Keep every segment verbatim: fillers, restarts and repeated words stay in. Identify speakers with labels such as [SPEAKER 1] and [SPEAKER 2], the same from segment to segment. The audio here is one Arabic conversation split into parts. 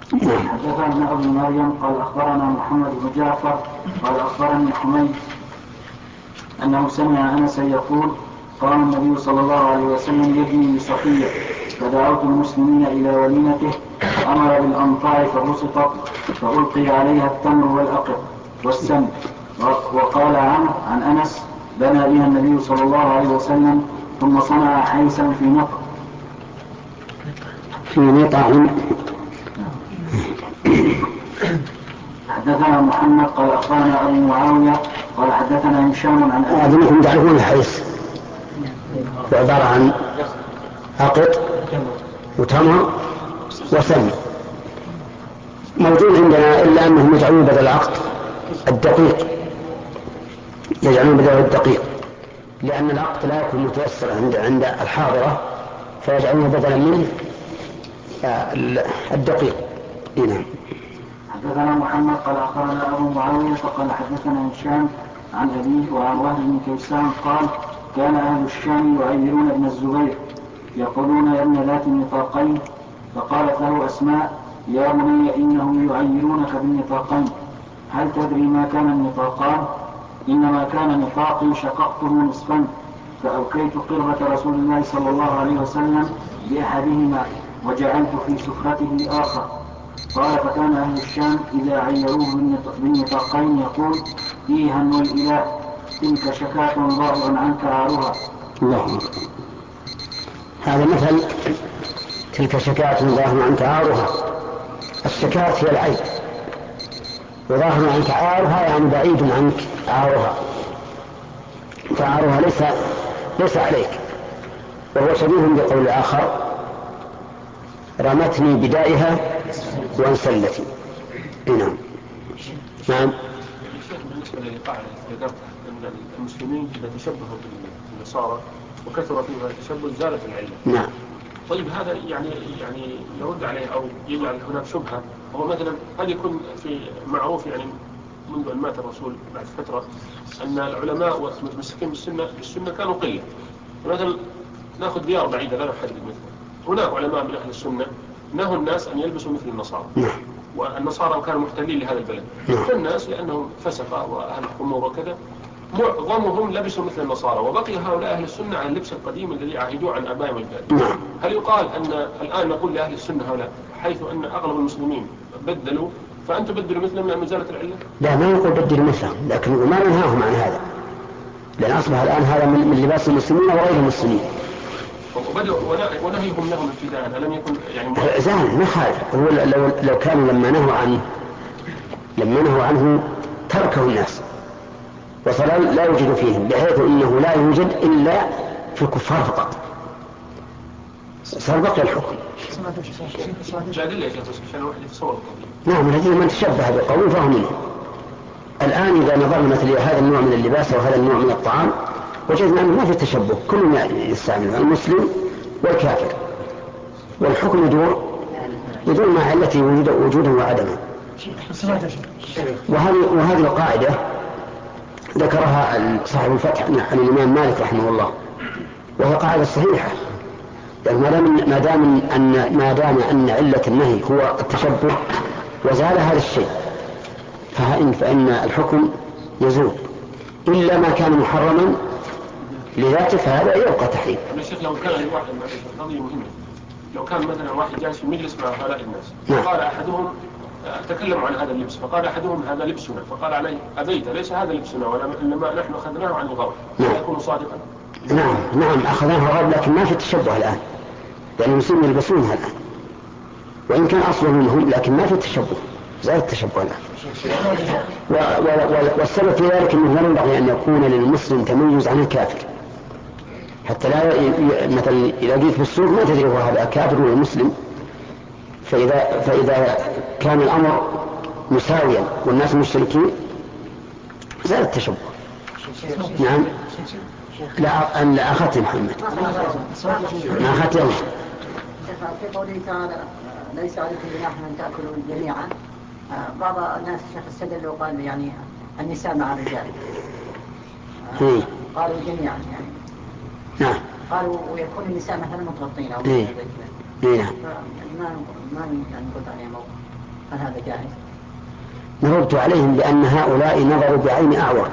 [SPEAKER 1] حدثنا أبو مريم قال أخبرنا محمد بن جعفر قال أخبرني حميد أنه سمع أنسا يقول قام النبي صلى الله عليه وسلم يبني بصفية فدعوت المسلمين إلى وليمته أمر بالأمطار فبسطت فألقي عليها التمر والأقط والسمن. وقال عمرو عن أنس بنى بها النبي صلى الله عليه وسلم ثم صنع حيثا في نطع
[SPEAKER 2] في نطع.
[SPEAKER 1] حدثنا محمد قال أخبرنا أبو معاوية قال حدثنا هشام عن
[SPEAKER 2] أبي أنكم تعرفون الحيث عبارة عن أقط وتمر وسمن موجود عندنا، إلا أنهم يجعلون بدل العقد الدقيق، يجعلون بدل الدقيق لأن العقد لا يكون متيسرا عند عند الحاضرة، فيجعلون بدلا منه الدقيق. نعم.
[SPEAKER 1] حدثنا محمد قال أخبرنا أبو معاوية قال حدثنا هشام عن أبيه وعن وهب بن كيسان قال كان أهل الشام يعيرون ابن الزبير يقولون يا ابن ذات النطاقين، فقالت له أسماء يا بني إنهم يعيرونك بالنطاقين، هل تدري ما كان النطاقان؟ إنما كان نطاقي شققته نصفين فأوكيت قربة رسول الله صلى الله عليه وسلم بأحدهما وجعلت في سفرته آخر. قال فكان أهل الشام إذا عيروه بالنطاقين يقول إيها والإله تلك شكاة ضارع عنك عارها.
[SPEAKER 2] الله. هذا مثل تلك شكاة ضارع عنك عارها. الشكاة هي العيب، وظاهر عنك عارها يعني بعيد عنك عارها، فعارها ليس ليس عليك. وهو شبيه بقول الآخر رمتني بدائها وانسلتي. نعم. نعم.
[SPEAKER 3] بالنسبة للقاعدة ذكرت أن المسلمين إذا تشبهوا بالنصارى وكثر فيها التشبه زالت العلة.
[SPEAKER 2] نعم.
[SPEAKER 3] طيب هذا يعني يعني يرد عليه أو يجعل هناك شبهة، هو مثلا هل يكون في معروف يعني منذ أن مات الرسول بعد فترة أن العلماء والمتمسكين بالسنة بالسنة كانوا قلة، مثلا نأخذ ديار بعيدة لا نحدد مثلها، هناك علماء من أهل السنة نهوا الناس أن يلبسوا مثل النصارى، والنصارى كانوا محتلين لهذا البلد، فالناس لأنهم فسقة وأهل خمور وكذا معظمهم لبسوا مثل النصارى، وبقي هؤلاء أهل السنة عن اللبس القديم الذي عهدوا عن آبائهم والجدود. هل يقال أن الآن نقول لأهل السنة هؤلاء حيث أن أغلب المسلمين بدلوا فأنت بدلوا مثلهم لأن زالت العلة؟
[SPEAKER 2] لا، ما نقول بدلوا مثلهم، لكن ما ننهاهم عن هذا، لأن أصبح الآن هذا من لباس المسلمين وغير المسلمين.
[SPEAKER 3] وبدأوا ونهيهم لهم ابتداء ألم يكن يعني
[SPEAKER 2] زال ما خالف. هو لو لو كانوا لما نهوا عنه لما نهوا عنه تركه الناس وصار لا يوجد فيهم، بحيث انه لا يوجد الا في الكفار فقط، صار بقي الحكم. نعم، الذين من تشبه بقوم فهو منه. الان اذا نظرنا مثل هذا النوع من اللباس وهذا النوع من الطعام وجدنا انه ما في تشبه، كل يستعمل المسلم والكافر، والحكم يدور يدور مع علته وجودا وعدما. وهذه وهذه القاعدة ذكرها صاحب الفتح عن الإمام مالك رحمه الله، وهي قاعدة صحيحة، يعني ما دام أن ما دام أن علة النهي هو التشبه وزال هذا الشيء فإن فإن الحكم يزول، إلا ما كان محرما لذاته فهذا يبقى تحريم.
[SPEAKER 3] الشيخ لو كان الواحد قضية مهمة، لو كان مثلا واحد جالس في مجلس مع هؤلاء الناس فقال أحدهم تكلموا عن هذا اللبس فقال أحدهم هذا لبسنا، فقال عليه أبيت ليس هذا لبسنا وإنما نحن أخذناه عن الغرب، لا يكون صادقا.
[SPEAKER 2] نعم نعم أخذناه الغرب، لكن ما في تشبه الآن، يعني المسلمين يلبسونها الآن وإن كان أصله منهم، لكن ما في تشبه، زال التشبه الآن. والسبب في ذلك أنه لا ينبغي أن يكون للمسلم تميز عن الكافر، حتى لا ي... مثلا إذا جيت بالسوق ما تدري هو هذا كافر ولا مسلم، فإذا فإذا كان الأمر مساويا والناس مشركين زال التشبه. نعم. لا أن أخذت محمد ما أخذت يوم
[SPEAKER 4] في قوله تعالى ليس عليكم جناح أن تأكلوا جميعا، بعض الناس الشيخ استدل وقال يعني النساء مع الرجال، قالوا جميعا يعني
[SPEAKER 2] نعم
[SPEAKER 4] قالوا ويكون النساء مثلا متغطين أو
[SPEAKER 2] إيه. إيه.
[SPEAKER 4] ما ما يعني قلت عليه موقف. هل هذا جائز؟
[SPEAKER 2] نرد عليهم بأن هؤلاء نظروا بعين أعور،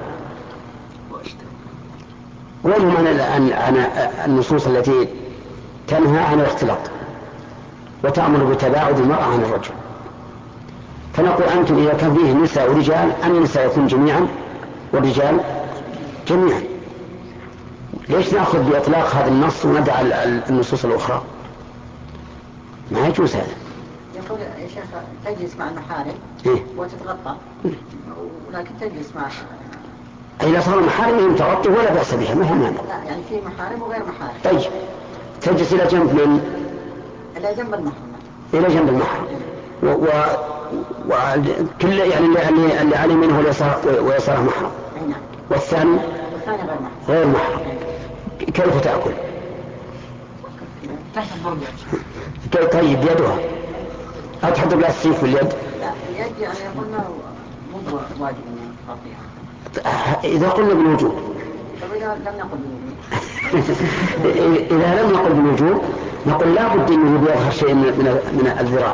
[SPEAKER 2] وهم عن النصوص التي تنهى عن الاختلاط وتأمر بتباعد المرأة عن الرجل. فنقول أنتم إذا كان فيه نساء ورجال النساء يكون جميعا والرجال جميعا، ليش نأخذ بإطلاق هذا النص وندع النصوص الأخرى؟ ما يجوز هذا.
[SPEAKER 4] يقول يا شيخ تجلس مع المحارم
[SPEAKER 2] إيه؟
[SPEAKER 4] وتتغطى ولكن تجلس مع
[SPEAKER 2] أي لا صار محارم يتغطي ولا بأس بها، ما هي مانع.
[SPEAKER 4] لا يعني في محارم وغير محارم.
[SPEAKER 2] طيب تجلس إلى جنب من
[SPEAKER 4] إلى جنب المحرم.
[SPEAKER 2] إلى جنب المحرم و... و... وكل يعني اللي, اللي علي منه ويساره محرم.
[SPEAKER 4] نعم.
[SPEAKER 2] والثاني
[SPEAKER 4] والثاني غير محرم.
[SPEAKER 2] غير محرم. كيف تأكل؟
[SPEAKER 4] تحت الضرب.
[SPEAKER 2] طيب يدها أو تحط بلاستيك باليد؟
[SPEAKER 4] لا اليد يعني قلنا مو واجب أن تغطيها.
[SPEAKER 2] إذا قلنا بالوجوب.
[SPEAKER 4] طب إذا لم نقل بالوجوب.
[SPEAKER 2] إذا لم نقل بالوجوب نقول لا بد أن يظهر شيء من من الذراع.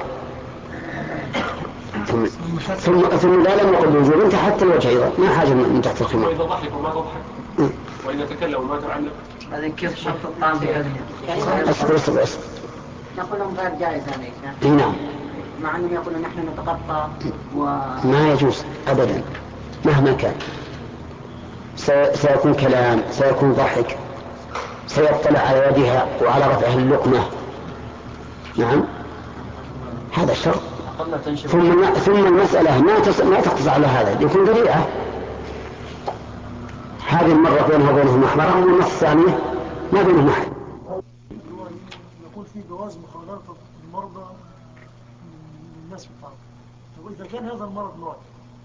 [SPEAKER 2] ثم ثم ثم لا لم نقل بالوجوب انت حتى الوجه ايضا ما حاجه من تحت الخمار.
[SPEAKER 3] واذا ضحك وما تضحك واذا تكلم وما تعلم
[SPEAKER 4] هذا كيف شرط الطعام في هذه يعني
[SPEAKER 2] اصبر اصبر اصبر
[SPEAKER 4] نقول لهم غير جائز هذا.
[SPEAKER 2] نعم.
[SPEAKER 4] مع انهم يقولون نحن نتقطع و
[SPEAKER 2] ما يجوز ابدا مهما كان. سيكون كلام، سيكون ضحك، سيطلع على يدها وعلى رفعها اللقمه. نعم هذا شرط. ثم ثم المسألة ما ما تقتصر على هذا، يكون ذريعة. هذه المرة بينها وبينه محرم والمرة الثانية ما بينه محرم.
[SPEAKER 5] يقول في جواز مخالطة المرضى للناس في الطعام. طب إذا كان هذا المرض معدي،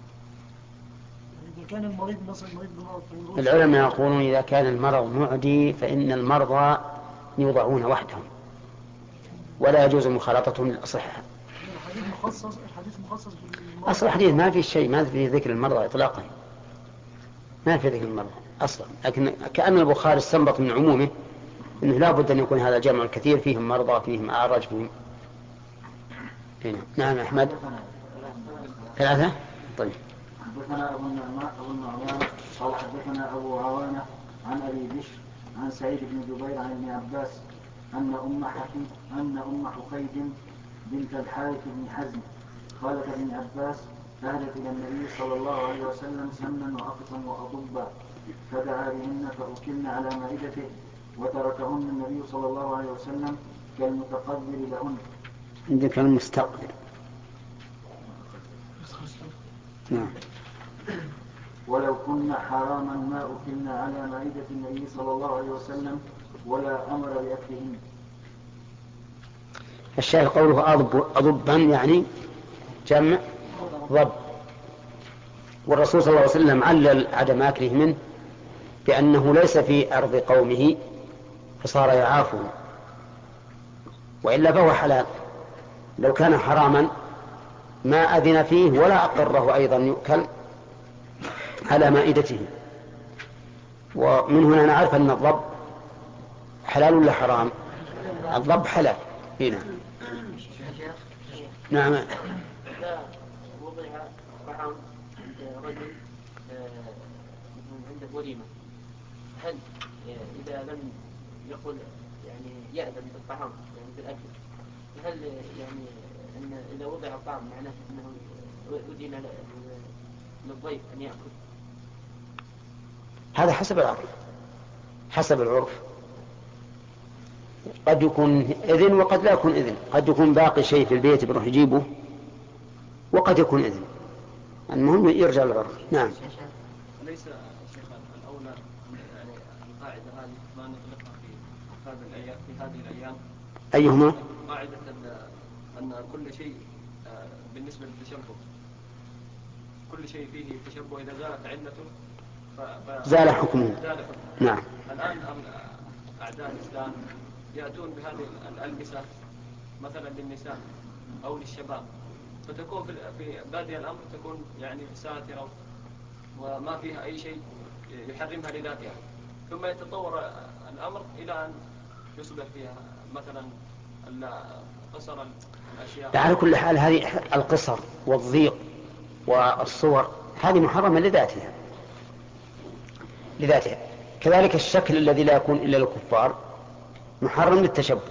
[SPEAKER 5] إذا كان المريض مثلا مريض بمرض،
[SPEAKER 2] العلماء يقولون إذا كان المرض معدي فإن المرضى يوضعون وحدهم ولا يجوز مخالطتهم للأصحاء.
[SPEAKER 5] الحديث مخصص الحديث مخصص
[SPEAKER 2] أصل الحديث ما في شيء، ما في ذكر المرضى إطلاقا، ما في ذكر المرضى أصلا، لكن كأن البخاري استنبط من عمومه أنه لا بد أن يكون هذا الجمع الكثير فيهم مرضى فيهم أعرج فيهم. هنا. نعم أحمد ثلاثة. طيب
[SPEAKER 1] حدثنا أبو النعمان أبو النعمان قال حدثنا أبو عوانة عن أبي بشر عن سعيد بن جبير عن ابن عباس أن أم حكيم أن أم حفيد بنت الحارث بن حزم قالت ابن عباس أهدت إلى النبي صلى الله عليه وسلم سمنا وعقصا وأطبا فدعا بهن فأكلن على مائدته وتركهن النبي صلى الله عليه وسلم كالمتقبل لهن.
[SPEAKER 2] عندك المستقبل. نعم.
[SPEAKER 1] ولو كنا حراما ما أكلنا على مائدة النبي صلى الله عليه وسلم ولا أمر بأكلهن.
[SPEAKER 2] الشاهد قوله أضب أضبا يعني جمع ضب، والرسول صلى الله عليه وسلم علل عدم أكله منه بأنه ليس في أرض قومه فصار يعافه، وإلا فهو حلال. لو كان حراما ما أذن فيه ولا أقره أيضا يؤكل على مائدته. ومن هنا نعرف أن الضب حلال ولا حرام؟ الضب حلال. هنا نعم.
[SPEAKER 6] إذا وضع طعام عند رجل عنده وليمة، هل إذا لم يقل يعني يأذن بالطعام يعني بالأكل، هل يعني أن إذا وضع الطعام معناه أنه أذن للضيف أن يأكل؟
[SPEAKER 2] هذا حسب العرف، حسب العرف قد يكون إذن وقد لا يكون إذن، قد يكون باقي شيء في البيت بروح يجيبه وقد يكون إذن، المهم يرجع للعرف. نعم.
[SPEAKER 7] ليس شيخ الأولى يعني القاعدة هذه ما نطلقها في هذه الأيام في هذه الأيام؟
[SPEAKER 2] أيهما؟
[SPEAKER 7] قاعدة أن كل شيء بالنسبة للتشبه كل شيء فيه تشبه إذا زالت علته ف...
[SPEAKER 2] زال حكمه.
[SPEAKER 7] زال حكمه.
[SPEAKER 2] نعم.
[SPEAKER 7] الآن أعداء الإسلام يأتون بهذه الألبسة مثلا للنساء أو للشباب، فتكون في بادئ الأمر تكون يعني ساترة وما فيها أي شيء يحرمها لذاتها، ثم يتطور الأمر إلى أن يصبح فيها مثلا قصر
[SPEAKER 2] على كل حال هذه القصر والضيق والصور هذه محرمة لذاتها لذاتها كذلك الشكل الذي لا يكون إلا للكفار محرم للتشبه،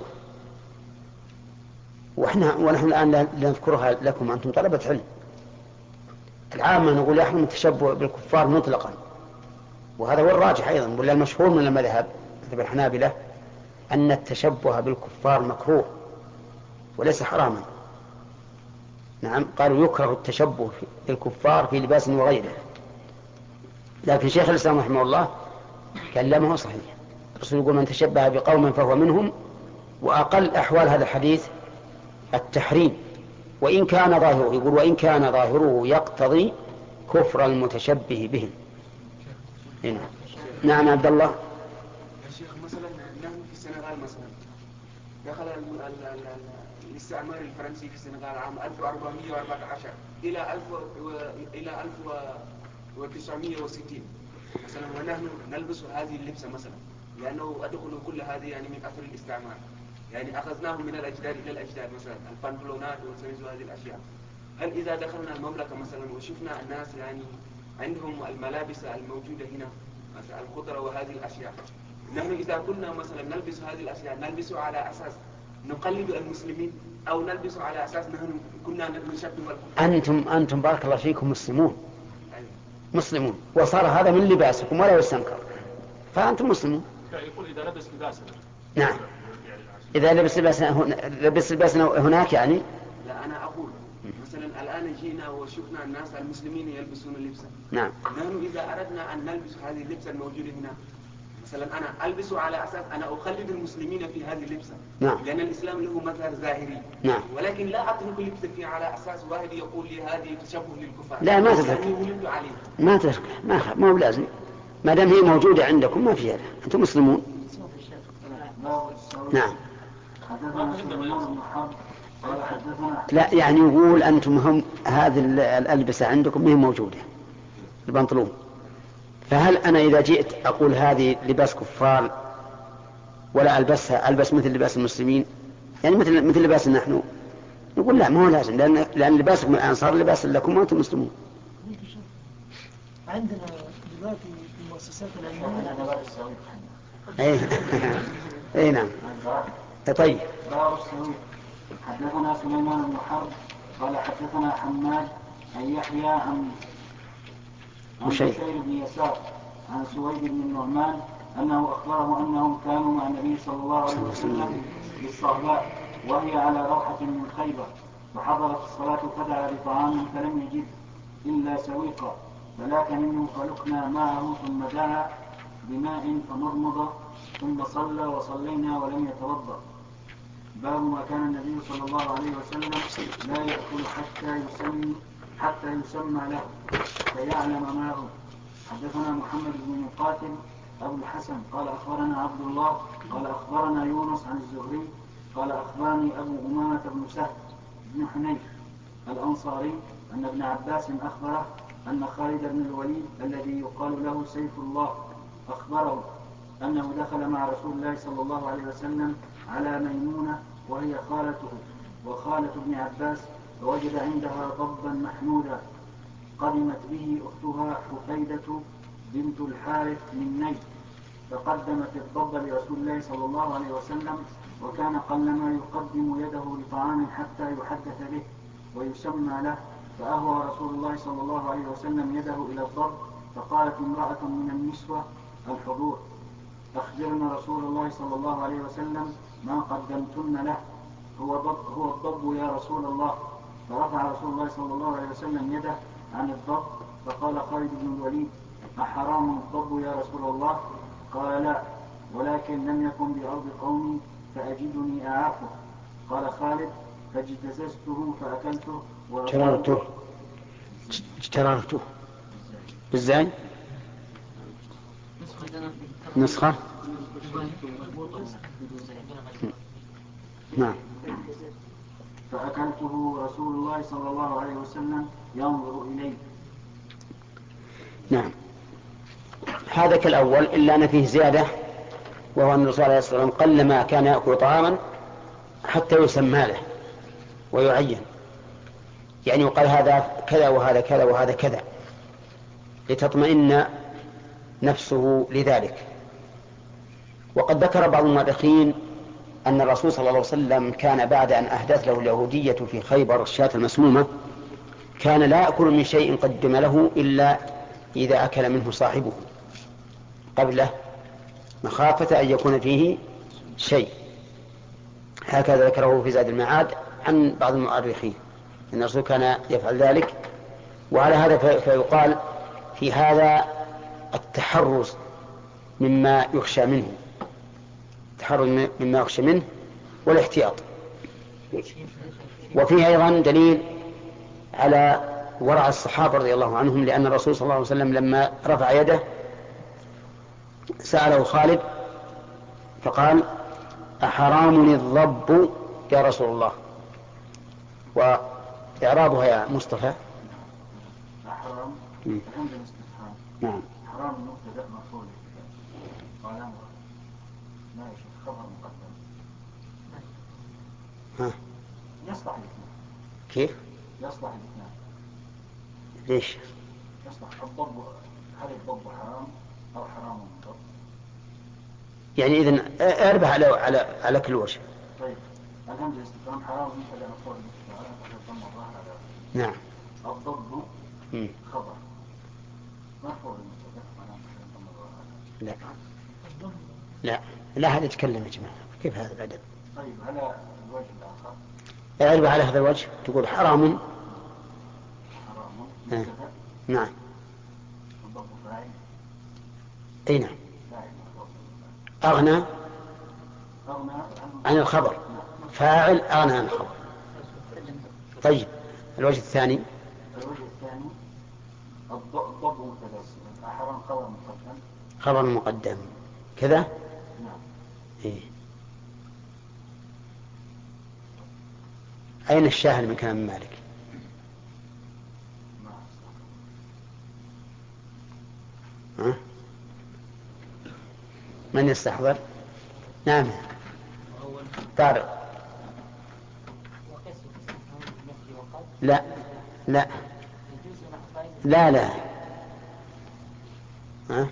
[SPEAKER 2] وإحنا ونحن الآن لا نذكرها لكم أنتم طلبة علم. العامة نقول يحرم التشبه بالكفار مطلقا، وهذا هو الراجح أيضا، ولا المشهور من المذهب مذهب الحنابلة أن التشبه بالكفار مكروه وليس حراما. نعم، قالوا يكره التشبه بالكفار في لباس وغيره، لكن شيخ الإسلام رحمه الله كلمه صحيح. الرسول يقول من تشبه بقوم فهو منهم، وأقل أحوال هذا الحديث التحريم، وإن كان ظاهره يقول وإن كان ظاهره يقتضي كفر المتشبه بهم. هنا. نعم عبد الله.
[SPEAKER 8] يا شيخ مثلا نحن في السنغال مثلا دخل ال ال ال الاستعمار الفرنسي في السنغال عام ألف وأربعمائة وأربعة عشر إلى ألف إلى ألف وتسعمائة وستين مثلا، ونحن نلبس هذه اللبسة مثلا لأنه أدخل كل هذه يعني من أثر الاستعمار، يعني أخذناه من الأجداد إلى الأجداد، مثلا البنطلونات والسميز وهذه الأشياء. هل إذا دخلنا المملكة مثلا وشفنا الناس يعني عندهم الملابس الموجودة هنا مثلا الخضرة وهذه الأشياء، نحن إذا كنا مثلا نلبس هذه الأشياء نلبس على أساس نقلد المسلمين أو نلبس على أساس نحن كنا نشبه الكفار؟
[SPEAKER 2] أنتم أنتم بارك الله فيكم مسلمون، مسلمون، وصار هذا من لباسكم ولا يستنكر، فأنتم مسلمون.
[SPEAKER 3] يقول إذا لبس لباسنا.
[SPEAKER 2] نعم، إذا لبس لباسنا هنا لبس لباسنا هناك يعني.
[SPEAKER 8] لا أنا أقول مثلا الآن جينا وشفنا الناس المسلمين يلبسون اللبس.
[SPEAKER 2] نعم.
[SPEAKER 8] نحن إذا أردنا أن نلبس هذه اللبسة الموجودة هنا مثلا أنا ألبس على أساس أنا أخلد المسلمين في هذه اللبسة.
[SPEAKER 2] نعم.
[SPEAKER 8] لأن الإسلام له مظهر ظاهري.
[SPEAKER 2] نعم.
[SPEAKER 8] ولكن لا أترك لبستي على أساس واحد يقول لي هذه تشبه للكفار.
[SPEAKER 2] لا ما تترك. ما تترك، ما ما هو لازم، ما دام هي موجودة عندكم ما فيها، أنتم مسلمون. نعم. لا يعني يقول أنتم هم هذه الألبسة عندكم هي موجودة البنطلون، فهل أنا إذا جئت أقول هذه لباس كفار ولا ألبسها ألبس مثل لباس المسلمين يعني مثل مثل لباس نحن؟ نقول لا ما هو لازم، لأن لأن لباسكم الآن صار لباس لكم وأنتم مسلمون.
[SPEAKER 5] عندنا دلوقتي في المؤسسات العلمية
[SPEAKER 2] اي اي نعم. طيب.
[SPEAKER 1] حدثنا سليمان بن حرب قال حدثنا حماد عن يحيى عن عن بشير بن يسار عن سويد بن النعمان انه اخبره انهم كانوا مع النبي صلى الله عليه وسلم بالصهباء وهي على روحة من خيبر، فحضرت الصلاة فدعا بطعام فلم يجد الا سويقا فلاك منه فلقنا معه ثم دعا بماء فمضمض ثم صلى وصلينا ولم يتوضأ. باب ما كان النبي صلى الله عليه وسلم لا يأكل حتى يسمى حتى يسمى له فيعلم ما هو. حدثنا محمد بن مقاتل أبو الحسن قال أخبرنا عبد الله قال أخبرنا يونس عن الزهري قال أخبرني أبو أمامة بن سهل بن حنيف الأنصاري أن ابن عباس أخبره أن خالد بن الوليد الذي يقال له سيف الله أخبره أنه دخل مع رسول الله صلى الله عليه وسلم على ميمونة وهي خالته وخالة ابن عباس، فوجد عندها ضبا محمودا قدمت به أختها حفيدة بنت الحارث من نيد، فقدمت الضب لرسول الله صلى الله عليه وسلم، وكان قلما يقدم يده لطعام حتى يحدث به ويسمى له، فأهوى رسول الله صلى الله عليه وسلم يده إلى الضب، فقالت امرأة من النسوة الحضور أخبرنا رسول الله صلى الله عليه وسلم ما قدمتن له، هو ضب هو الضب يا رسول الله. فرفع رسول الله صلى الله عليه وسلم يده عن الضب، فقال خالد بن الوليد أحرام الضب يا رسول الله؟ قال لا، ولكن لم يكن بأرض قومي فأجدني أعافه. قال خالد فاجتززته فأكلته
[SPEAKER 2] جررته جررته بالزاي نسخة. نعم.
[SPEAKER 1] فأكلته رسول الله صلى الله عليه وسلم ينظر إليه.
[SPEAKER 2] نعم. هذا كالأول إلا أن فيه زيادة، وهو أن الرسول عليه الصلاة والسلام قل ما كان يأكل طعاما حتى يسمى له، ويعين، يعني يقال هذا كذا وهذا كذا وهذا كذا لتطمئن نفسه لذلك. وقد ذكر بعض المؤرخين أن الرسول صلى الله عليه وسلم كان بعد أن أهدت له اليهودية في خيبر الشاة المسمومة كان لا يأكل من شيء قدم له إلا إذا أكل منه صاحبه قبله مخافة أن يكون فيه شيء. هكذا ذكره في زاد المعاد عن بعض المؤرخين أن الرسول كان يفعل ذلك. وعلى هذا فيقال في هذا التحرز مما يخشى منه، التحرز مما يخشى منه والاحتياط. وفيه أيضا دليل على ورع الصحابة رضي الله عنهم، لأن الرسول صلى الله عليه وسلم لما رفع يده سأله خالد فقال أحرام الضب يا رسول الله؟ وإعرابها يا مصطفى
[SPEAKER 1] حرام الحمد الاستفهام.
[SPEAKER 2] نعم.
[SPEAKER 1] حرام مبتدأ مفعول قال أمر ما يشوف خبر مقدم.
[SPEAKER 2] ها
[SPEAKER 1] يصلح الاثنين.
[SPEAKER 2] كيف
[SPEAKER 1] يصلح الاثنين؟
[SPEAKER 2] ليش؟
[SPEAKER 1] يصلح الضب، هل الضب حرام أو حرام الضب؟
[SPEAKER 2] يعني إذن أربح على على على كل وجه.
[SPEAKER 1] طيب الحمد الاستفهام حرام مبتدأ مفعول
[SPEAKER 2] نعم.
[SPEAKER 1] الضب
[SPEAKER 2] مم.
[SPEAKER 1] خبر مرفوع المبتدأ
[SPEAKER 2] لا لا لا هذا يتكلم يا جماعة، كيف هذا الأدب؟
[SPEAKER 1] طيب على الوجه الآخر
[SPEAKER 2] أعرب على هذا الوجه تقول حرام
[SPEAKER 1] حرام
[SPEAKER 2] آه.
[SPEAKER 1] مبتدأ.
[SPEAKER 2] نعم.
[SPEAKER 1] الضب فاعل.
[SPEAKER 2] أي نعم.
[SPEAKER 1] فاعل
[SPEAKER 2] أغنى
[SPEAKER 1] أغنى
[SPEAKER 2] عن الخبر، فاعل أغنى عن الخبر. طيب الوجه الثاني
[SPEAKER 1] الوجه الثاني الضب مبتدأ حرام خبر مقدم.
[SPEAKER 2] خبر مقدم كذا.
[SPEAKER 1] نعم.
[SPEAKER 2] إيه. أين الشاهد من كلام مالك؟ ها؟ من يستحضر؟ نعم طارق. لا لا لا لا ها؟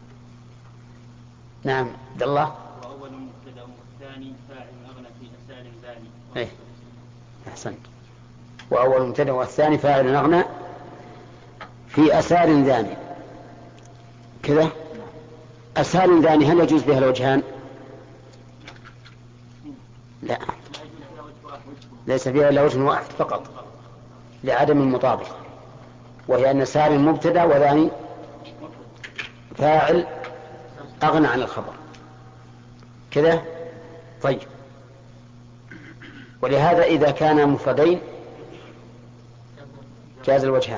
[SPEAKER 2] نعم عبد الله.
[SPEAKER 9] وأول مبتدأ والثاني فاعل أغنى في أسال ذاني.
[SPEAKER 2] إيه أحسنت. وأول مبتدأ والثاني فاعل أغنى في أسال ذاني كذا. أسال ذاني هل يجوز بها الوجهان؟ لا ليس فيها إلا وجه واحد فقط لعدم المطابقة، وهي أن سال مبتدأ وذاني فاعل أغنى عن الخبر كذا. طيب ولهذا إذا كان مفردين جاز الوجهان،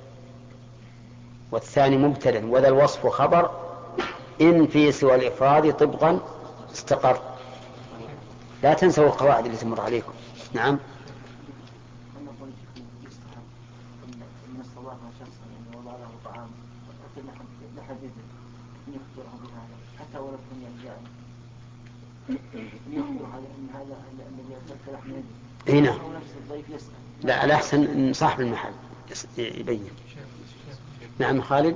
[SPEAKER 2] والثاني مبتدأ وذا الوصف خبر إن في سوى الإفراد طبقا استقر. لا تنسوا القواعد اللي تمر عليكم. نعم.
[SPEAKER 1] من استضاف شخصا يعني وضع له طعام أكل لحد يده يخبره بهذا حتى ولو كان يرجع يخبر هذا أن هذا الذي أكلت لحم يده.
[SPEAKER 2] هنا
[SPEAKER 1] أو نفس الضيف يسأل.
[SPEAKER 2] لا الأحسن إن صاحب المحل يبين. نعم خالد.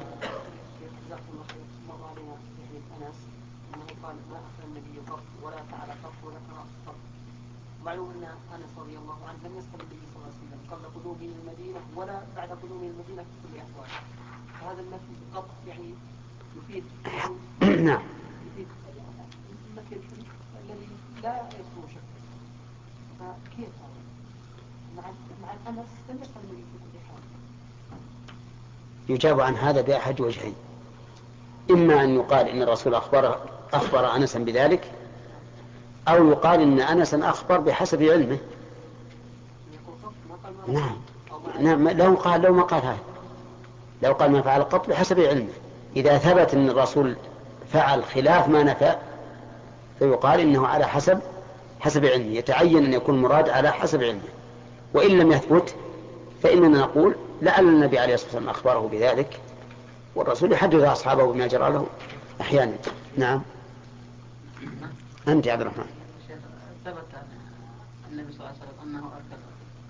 [SPEAKER 10] معلوم أن أنس رضي الله عنه لم يسأل النبي صلى الله عليه وسلم قبل قدومه من المدينة ولا بعد قدومه من المدينة في كل أحواله. فهذا النفي قط يعني يفيد
[SPEAKER 2] نعم
[SPEAKER 10] يفيد النفي الذي لا يصير شك. فكيف هذا؟ مع مع أنس لم يسأل النبي في كل حال.
[SPEAKER 2] يجاب عن هذا بأحد وجهين، إما أن يقال إن الرسول أخبر أخبر أنسا بذلك، أو يقال إن أنسا أخبر بحسب علمه. نعم نعم لو قال لو ما قال هذا لو قال ما فعل قط بحسب علمه. إذا ثبت أن الرسول فعل خلاف ما نفى فيقال إنه على حسب حسب علمه، يتعين أن يكون مراد على حسب علمه. وإن لم يثبت فإننا نقول لعل النبي عليه الصلاة والسلام أخبره بذلك، والرسول يحدث أصحابه بما جرى له أحيانا. نعم. أنت يا عبد الرحمن.
[SPEAKER 10] ثبت عن النبي صلى الله عليه وسلم أنه أكل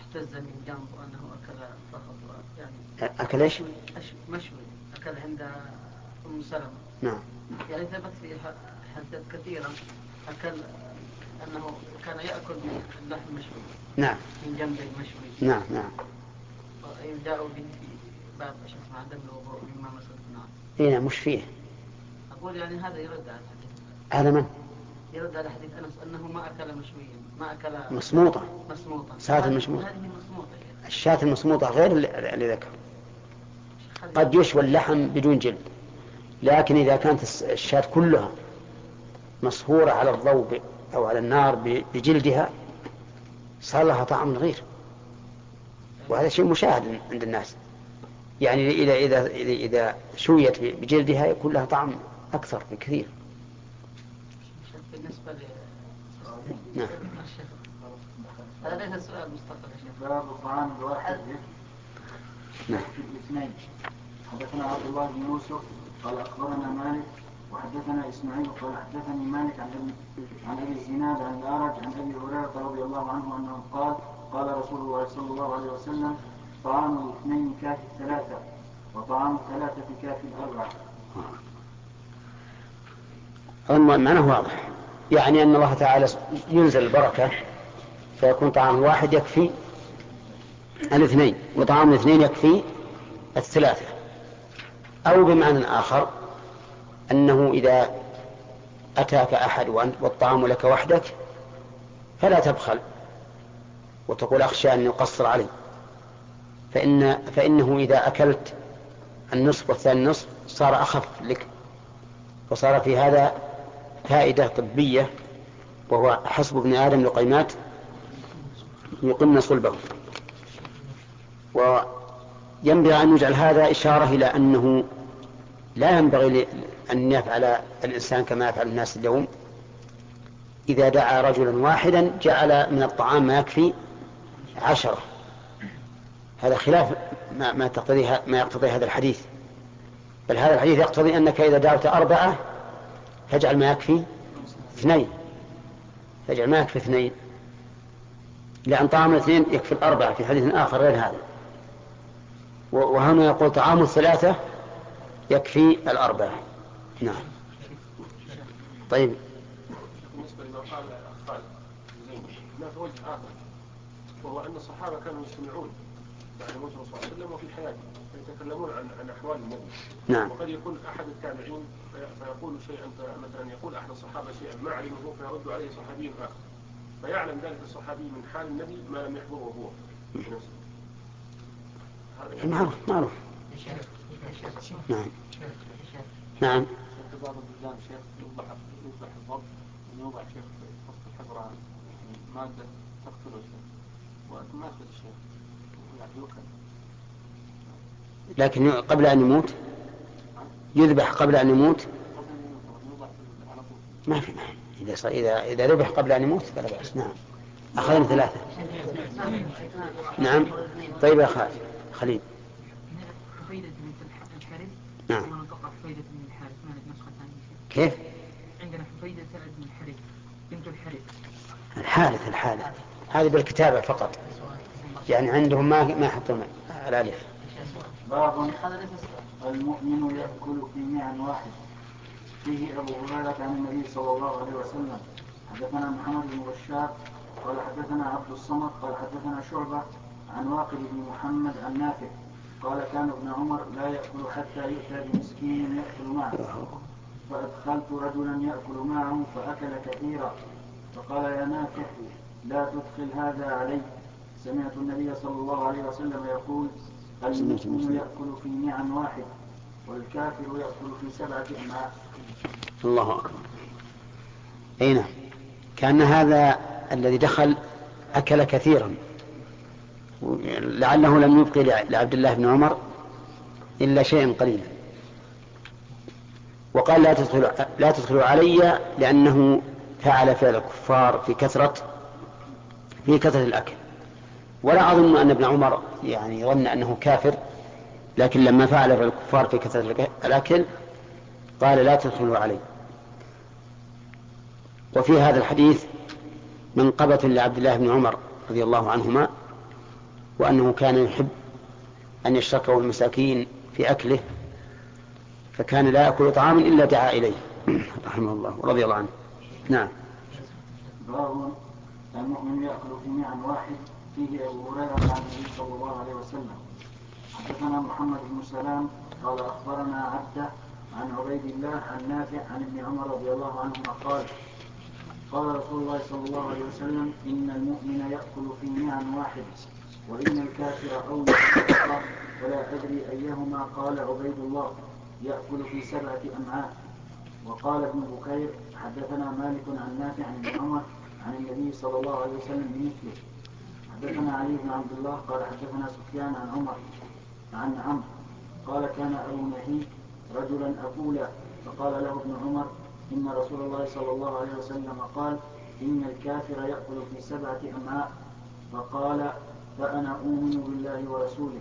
[SPEAKER 11] احتز من جنب وأنه أكل فقط يعني
[SPEAKER 2] أكل إيش؟
[SPEAKER 11] مشوي أكل عند أم سلمة.
[SPEAKER 2] نعم.
[SPEAKER 11] يعني ثبت في حدث كثيرا أكل أنه كان يأكل من اللحم مشوي.
[SPEAKER 2] نعم.
[SPEAKER 11] من جنب المشوي.
[SPEAKER 2] نعم نعم.
[SPEAKER 11] ويبدأ به في باب شخص مع دم الوضوء مما مسلت نعم.
[SPEAKER 2] إيه نعم مش فيه.
[SPEAKER 11] أقول يعني هذا يرد على الحديث.
[SPEAKER 2] هذا من؟
[SPEAKER 11] يرد على حديث أنس أنه ما أكل مشويا ما أكل
[SPEAKER 2] مصموطة.
[SPEAKER 11] مصموطة.
[SPEAKER 2] شاة المصموطة.
[SPEAKER 11] هذه مصموطة.
[SPEAKER 2] الشاة المصموطة غير اللي ذكر. قد يشوى اللحم بدون جلد، لكن إذا كانت الشاة كلها مصهورة على الضوء أو على النار بجلدها صار لها طعم غير، وهذا شيء مشاهد عند الناس. يعني إذا إذا إذا شويت بجلدها يكون لها طعم أكثر بكثير.
[SPEAKER 11] بالنسبة ل
[SPEAKER 2] نعم.
[SPEAKER 11] هذا ليس السؤال مستقل يا شيخ.
[SPEAKER 1] باب الطعام الواحد
[SPEAKER 2] نعم.
[SPEAKER 1] في الاثنين. حدثنا عبد الله بن يوسف قال أخبرنا مالك وحدثنا إسماعيل قال حدثني مالك عن ابي عن ابي الزناد عن الأعرج عن ابي هريرة رضي الله عنه انه قال قال رسول الله صلى الله عليه وسلم طعام الاثنين كافي الثلاثة وطعام الثلاثة كافي الأربعة.
[SPEAKER 2] معناه واضح، يعني أن الله تعالى ينزل البركة فيكون طعام واحد يكفي الاثنين وطعام الاثنين يكفي الثلاثة. أو بمعنى آخر أنه إذا أتاك أحد والطعام لك وحدك فلا تبخل وتقول أخشى أن يقصر علي، فإن فإنه إذا أكلت النصف والثاني نصف صار أخف لك، وصار في هذا فائدة طبية، وهو حسب ابن آدم لقيمات يقمن صلبه. وينبغي أن يجعل هذا إشارة إلى أنه لا ينبغي أن يفعل الإنسان كما يفعل الناس اليوم، إذا دعا رجلا واحدا جعل من الطعام ما يكفي عشرة. هذا خلاف ما, ما, تقتضي ما يقتضي هذا الحديث، بل هذا الحديث يقتضي أنك إذا دعوت أربعة فاجعل ما يكفي اثنين، فاجعل ما يكفي اثنين، لأن طعام الاثنين يكفي الأربعة في حديث آخر غير هذا. وهنا يقول طعام الثلاثة يكفي الأربعة. نعم. طيب.
[SPEAKER 3] بالنسبة لما قال خالد زين هناك وجه آخر، وهو أن الصحابة كانوا يستمعون بعد موت الرسول صلى الله عليه وسلم وفي حياته فيتكلمون عن عن أحوال النبي.
[SPEAKER 2] نعم.
[SPEAKER 3] وقد يكون أحد التابعين فيقول شيئا، مثلا يقول أحد الصحابة شيئا ما علمه فيرد عليه صحابي آخر، فيعلم ذلك الصحابي من حال النبي ما لم يحضره هو بنفسه.
[SPEAKER 2] معروف معروف. نعم نعم.
[SPEAKER 12] بعض البلدان شيخ يوضح يوضح الضبط أن يوضع شيخ في وسط الحجرة مادة تقتل الشيخ وما تقتل الشيخ يعني يوكل.
[SPEAKER 2] لكن قبل أن يموت يذبح قبل أن يموت ما في معنى. إذا صار إذا إذا ذبح قبل أن يموت فلا بأس. نعم. أخذنا ثلاثة. نعم. طيب يا خالد خليل. نعم. كيف؟
[SPEAKER 13] عندنا حفيدة سعد بن الحارث بنت الحارث.
[SPEAKER 2] الحارث الحارث هذه بالكتابة فقط، يعني عندهم ما ما يحطون الألف.
[SPEAKER 1] باب المؤمن يأكل في معا واحد. فيه أبو هريرة عن النبي صلى الله عليه وسلم. حدثنا محمد بن بشار قال حدثنا عبد الصمد قال حدثنا شعبة عن واقد بن محمد عن نافع قال كان ابن عمر لا يأكل حتى يؤتى بمسكين يأكل معه، فأدخلت رجلا يأكل معه فأكل كثيرا، فقال يا نافع لا تدخل هذا علي. سمعت النبي صلى الله عليه وسلم يقول المؤمن يأكل في معا واحد والكافر يأكل في سبعة أمعاء.
[SPEAKER 2] الله أكبر. أين كان هذا الذي دخل أكل كثيرا، لعله لم يبقي لعبد الله بن عمر إلا شيئا قليلا، وقال لا تدخلوا لا تدخلوا علي لأنه فعل فعل الكفار في كثرة في كثرة الأكل. ولا أظن أن ابن عمر يعني ظن أنه كافر، لكن لما فعل فعل الكفار في كثرة الأكل قال لا تدخلوا علي. وفي هذا الحديث منقبة لعبد الله بن عمر رضي الله عنهما، وأنه كان يحب أن يشركه المساكين في أكله، فكان لا يأكل طعاما إلا دعا إليه رحمه الله ورضي الله عنه. نعم.
[SPEAKER 1] باب المؤمن يأكل في معا واحد، فيه أبو هريرة عن النبي صلى الله عليه وسلم. حدثنا محمد بن سلام قال أخبرنا عبده عن عبيد الله عن نافع عن ابن عمر رضي الله عنهما قال قال رسول الله صلى الله عليه وسلم: إن المؤمن يأكل في معا واحد، وإن الكافر أو يتفق ولا أدري أيهما. قال عبيد الله: يأكل في سبعة أمعاء. وقال ابن بكير: حدثنا مالك عن نافع عن ابن عمر عن النبي صلى الله عليه وسلم بمثله. حدثنا علي بن عبد الله قال حدثنا سفيان عن عمر عن عمرو قال: كان أبو نهيك رجلا أكولا، فقال له ابن عمر: إن رسول الله صلى الله عليه وسلم قال: إن الكافر يأكل في سبعة أمعاء. فقال: فأنا أؤمن بالله ورسوله.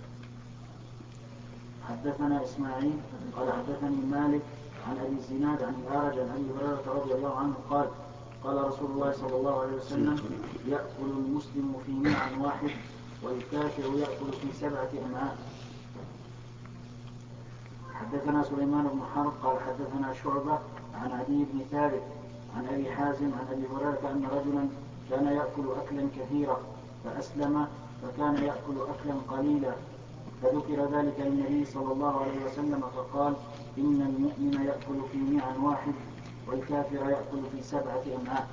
[SPEAKER 1] حدثنا إسماعيل قال حدثني مالك عن أبي الزناد عن الأعرج عن أبي هريرة رضي الله عنه قال: قال رسول الله صلى الله عليه وسلم: يأكل المسلم في معا واحد، والكافر يأكل في سبعة أمعاء. حدثنا سليمان بن حرب قال حدثنا شعبة عن عدي بن ثابت عن أبي حازم عن أبي هريرة أن رجلا كان يأكل أكلا كثيرا فأسلم، فكان يأكل أكلا قليلا، فذكر ذلك للنبي صلى الله عليه وسلم فقال: إن المؤمن يأكل في معا واحد، والكافر يأكل في سبعة أمعاء.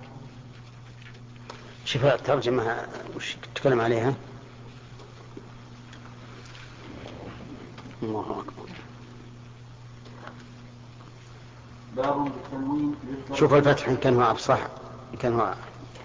[SPEAKER 2] شوف الترجمة وش تتكلم عليها؟ الله أكبر.
[SPEAKER 1] باب بالتنوين.
[SPEAKER 2] شوف الفتح إن كان هو أبصح إن كان هو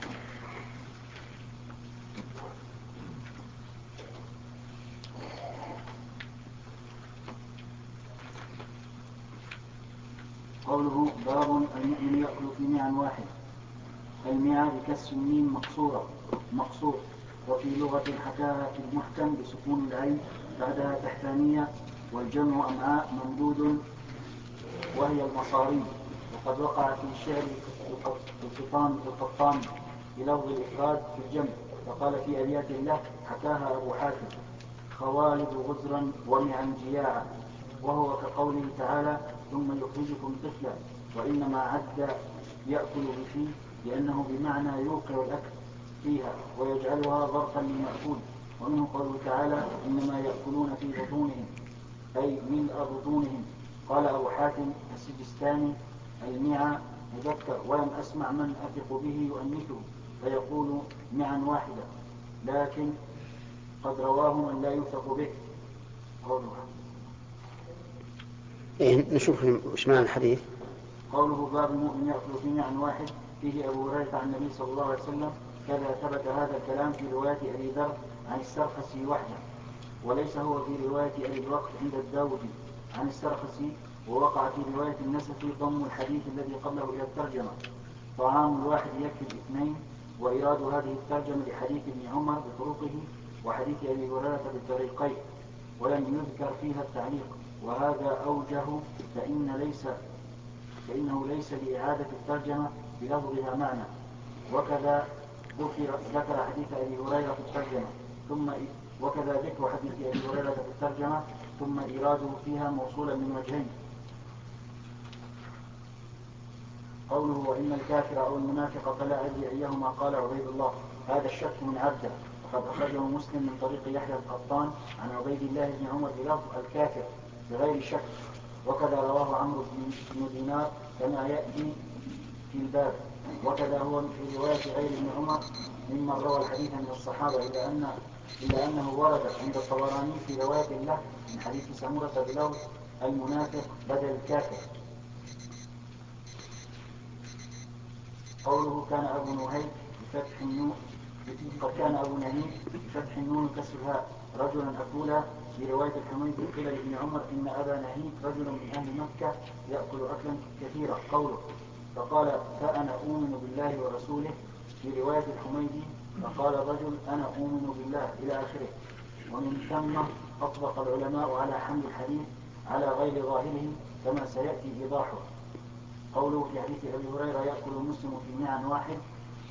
[SPEAKER 1] قوله: باب المؤمن يأكل في معا واحد. المعا بكسر الميم مقصورة مقصور، وفي لغة حكاها في المحكم بسكون العين بعدها تحتانية، والجمع أمعاء ممدود وهي المصاري. وقد وقع في الشعر القطان القطان بلفظ الإفراد في الجمع، فقال في أبيات له حكاها أبو حاتم: خوالد غزرا ومعا جياعا، وهو كقوله تعالى: ثم يخرجكم طفلا. وإنما عد يأكل بفيه لأنه بمعنى يوقع الأكل فيها ويجعلها ظرفا للمأكول. ومنه قوله تعالى: إنما يأكلون في بطونهم، أي ملء بطونهم. قال أبو حاتم السجستاني: المعا مذكر، ولم أسمع من أثق به يؤنثه فيقول معا واحدة، لكن قد رواه من لا يوثق به. قوله
[SPEAKER 2] إيه نشوف وش معنى الحديث.
[SPEAKER 1] قوله: باب المؤمن يأكل في معا واحد، فيه أبو هريرة عن النبي صلى الله عليه وسلم. كذا ثبت هذا الكلام في رواية أبي ذر عن السرخسي وحده، وليس هو في رواية أبي الوقت عند الداودي عن السرخسي. ووقع في رواية النسفي ضم الحديث الذي قبله إلى الترجمة: طعام الواحد يكفي الاثنين. وإيراد هذه الترجمة لحديث ابن عمر بطرقه وحديث أبي هريرة بالطريقين، ولم يذكر فيها التعليق، وهذا أوجه، فإن ليس فإنه ليس لإعادة الترجمة بلفظها معنى. وكذا ذكر, ذكر حديث أبي هريرة في الترجمة ثم وكذا ذكر حديث أبي هريرة في الترجمة ثم إيراده فيها موصولا من وجهين. قوله: وإن الكافر أو المنافق فلا أدري أيهما. قال عبيد الله: هذا الشك من عبده، وقد أخرجه مسلم من طريق يحيى القطان عن عبيد الله بن عمر بلفظ الكافر بغير شك. وكذا رواه عمرو بن دينار كما يأتي في الباب. وكذا هو في رواية غير ابن عمر ممن روى الحديث من الصحابة، إلا أن إلا أنه ورد عند الطبراني في رواية له من حديث سمرة بلفظ المنافق بدل الكافر. قوله: كان أبو نهيك بفتح النون قد كان أبو نهيك بفتح النون كسر الهاء رجلا أكولا. في رواية الحميد قيل لابن عمر: إن أبا نهيك رجل من أهل مكة يأكل أكلا كثيرا. قوله: فقال: فأنا أؤمن بالله ورسوله. في رواية الحميدي: فقال الرجل: أنا أؤمن بالله، إلى آخره. ومن ثم أطلق العلماء على حمل الحديث على غير ظاهره كما سيأتي إيضاحه. قوله في حديث أبي هريرة: يأكل المسلم في معا واحد،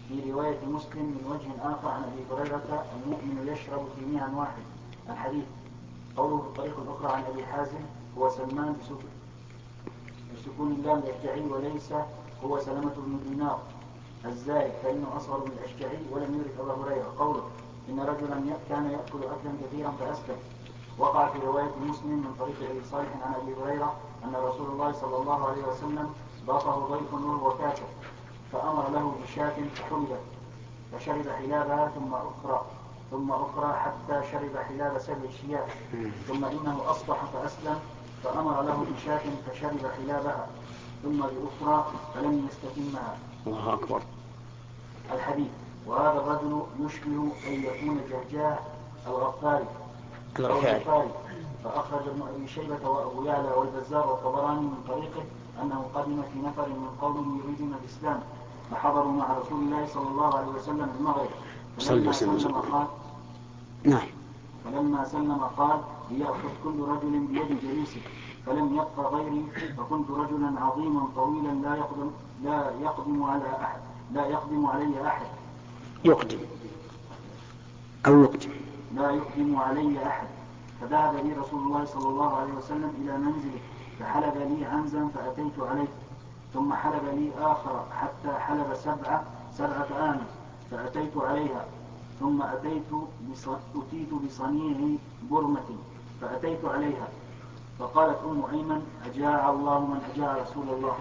[SPEAKER 1] في رواية مسلم من وجه آخر عن أبي هريرة المؤمن يشرب في مياه واحد. الحديث قوله في الطريق الأخرى عن أبي حازم هو سلمان بسكون اللام الأشجعي وليس هو سلمة بن دينار الزاهد فإنه أصغر من الأشجعي ولم يرد أبا هريرة. قوله إن رجلا كان يأكل أكلا كثيرا فأسلم وقع في رواية مسلم من طريق أبي صالح عن أبي هريرة أن رسول الله صلى الله عليه وسلم ضافه ضيف وهو كافر فأمر له بشاة فحلبت فشرب حلابها ثم أخرى ثم أخرى حتى شرب حلاب سبع شياه ثم إنه أصبح فأسلم فأمر له بشاة فشرب حلابها ثم بأخرى فلم يستتمها.
[SPEAKER 2] الله أكبر.
[SPEAKER 1] الحديث وهذا الرجل يشبه أن يكون جهجاه الغفاري الغفاري فأخرج ابن أبي شيبة وأبو يعلى والبزار والطبراني من طريقه أنه قدم في نفر من قوم يريدون الإسلام فحضروا مع رسول الله صلى الله عليه وسلم المغرب فلما سلم قال
[SPEAKER 2] نعم
[SPEAKER 1] فلما سلم قال ليأخذ كل رجل بيد جليسه فلم يبق غيري فكنت رجلا عظيما طويلا لا يقدم لا يقدم على أحد لا يقدم علي أحد
[SPEAKER 2] يقدم أو يقدم
[SPEAKER 1] لا يقدم علي أحد فذهب لي رسول الله صلى الله عليه وسلم إلى منزله فحلب لي عنزا فأتيت عليه ثم حلب لي آخر حتى حلب سبعة سبعة آن فأتيت عليها ثم أتيت أتيت بصنيع برمة فأتيت عليها فقالت أم أيمن أجاع الله من أجاع رسول الله.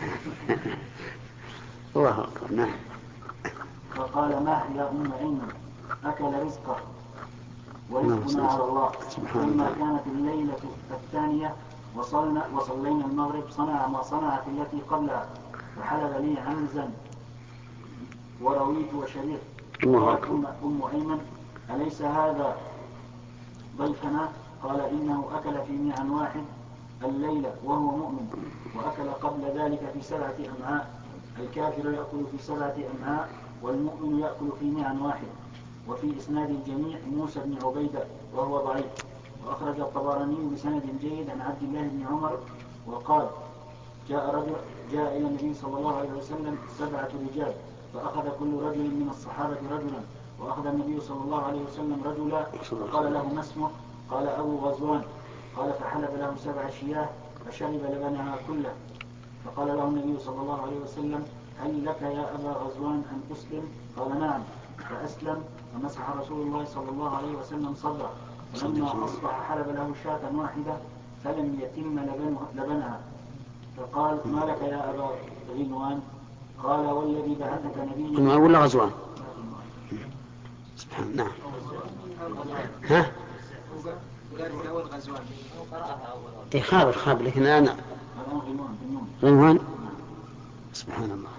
[SPEAKER 2] الله أكبر. نعم.
[SPEAKER 1] فقال ما يا أم أيمن أكل رزقه ورزقنا على الله. لما كانت الليلة الثانية وصلنا وصلينا المغرب صنع ما صنعت التي قبلها فحلب لي عنزا ورويت وشريط. قالت أم أيمن أليس هذا ضيفنا؟ قال إنه أكل في ميعا واحد الليلة وهو مؤمن وأكل قبل ذلك في سبعة أمعاء. الكافر يأكل في سبعة أمعاء والمؤمن يأكل في ميعا واحد. وفي إسناد الجميع موسى بن عبيدة وهو ضعيف. وأخرج الطبراني بسند جيد عن عبد الله بن عمر وقال جاء رجل جاء إلى النبي صلى الله عليه وسلم سبعة رجال فأخذ كل رجل من الصحابة رجلا وأخذ النبي صلى الله عليه وسلم رجلا فقال له ما اسمه؟ قال أبو غزوان. قال فحلب له سبع شياه فشرب لبنها كله فقال له النبي صلى الله عليه وسلم هل لك يا أبا غزوان أن تسلم؟ قال نعم فأسلم فمسح رسول الله صلى الله عليه وسلم صدره فلما أصبح حلب له شاة واحدة فلم يتم لبنها فقال ما لك يا أبا غنوان؟ قال والذي بعثك نبيا.
[SPEAKER 2] ما ولا غزوان؟ سبحان الله. ها؟
[SPEAKER 8] أول غزوان.
[SPEAKER 2] إيه خابر خابر لكن أنا غنوان. سبحان الله.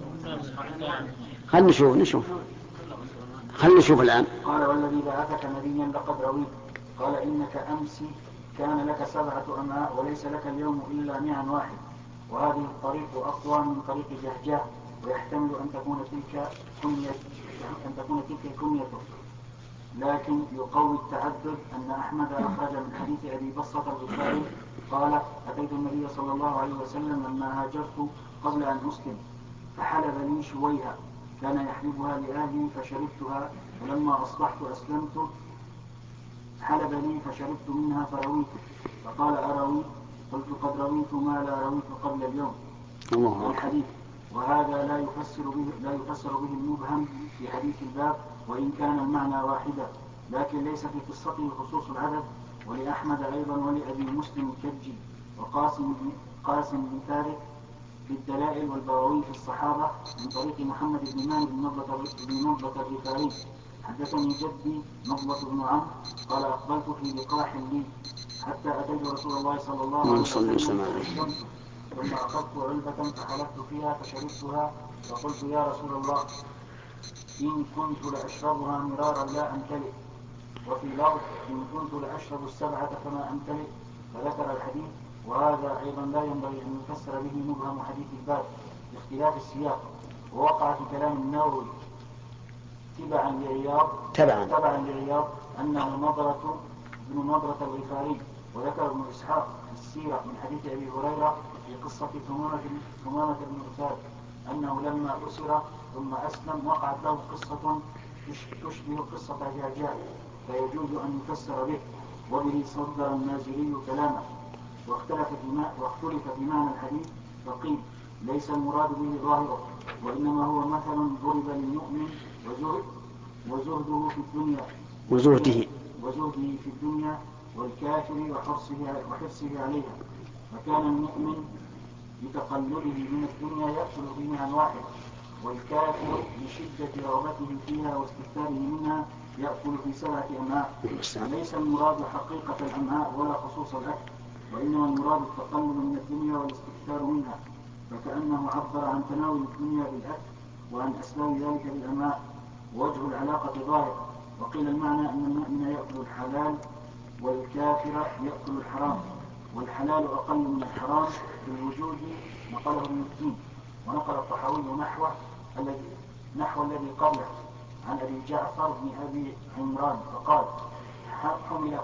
[SPEAKER 2] خلنا نشوف نشوف خلنا نشوف الآن.
[SPEAKER 1] قال والذي بعثك نبيا لقد رويت. قال إنك أمس كان لك سبعة أمعاء وليس لك اليوم إلا ميعا واحد. وهذه الطريق أقوى من طريق جهجاه ويحتمل أن تكون تلك كنية أن تكون تلك كنيته لكن يقوي التعدد أن أحمد أخرج من حديث أبي بصرة البخاري قال أتيت النبي صلى الله عليه وسلم لما هاجرت قبل أن أسلم فحلب لي شويها كان يحلبها لأهلي فشربتها ولما أصبحت أسلمت حلب لي فشربت منها فرويت فقال أرويت؟ قلت قد رويت ما لا رويت قبل اليوم. الحديث وهذا لا يفسر به لا يفسر به المبهم في حديث الباب وإن كان المعنى واحدا لكن ليس في قصته خصوص العدد. ولأحمد أيضا ولأبي مسلم الكجي وقاسم قاسم بن ثابت في الدلائل والبراوي في الصحابة من طريق محمد بن مالك بن نضلة الرفاعي حدثني جدي نضلة بن عمرو قال أقبلت في لقاح لي حتى أتيت رسول الله صلى الله عليه وسلم فأسلمت ثم أخذت علبة فحلفت فيها فشربتها فقلت يا رسول الله إن كنت لأشربها مرارا لا أمتلئ وفي لفظ إن كنت لأشرب السبعة فما أمتلئ فذكر الحديث. وهذا أيضا لا ينبغي أن يفسر به مبهم حديث الباب باختلاف السياق. ووقع في كلام النووي تبعا لعياض
[SPEAKER 2] تبعا
[SPEAKER 1] تبعا لعياض أنه نضرة بن نضرة الغفاري. وذكر ابن إسحاق في السيرة من حديث أبي هريرة في قصة ثمامة بن أساد أنه لما أسر ثم أسلم وقعت له قصة تشبه قصة جعجاع فيجوز أن يفسر به، وبه صدر النازلي كلامه. واختلف في واختلف في معنى الحديث فقيل ليس المراد به ظاهره، وإنما هو مثل ضرب للمؤمن وزهد وزهده في الدنيا
[SPEAKER 2] وزهده
[SPEAKER 1] وزهده في الدنيا والكافر وحرصه وحرصه عليها. فكان المؤمن بتقلله من الدنيا يأكل في عن واحد، والكافر بشدة رغبته فيها واستكثاره منها يأكل في سبعة أمعاء. ليس المراد حقيقة الأمعاء ولا خصوص الأكل، وإنما المراد التقلل من الدنيا والاستكثار منها، فكأنه عبر عن تناول الدنيا بالأكل وعن أسباب ذلك بالأمعاء، ووجه العلاقة ظاهر. وقيل المعنى أن المؤمن يأكل الحلال والكافر يأكل الحرام، والحلال أقل من الحرام في الوجود، نقله ابن التين. ونقل الطحاوي نحوه الذي نحو الذي قبله عن أبي جعفر بن أبي عمران فقال حمل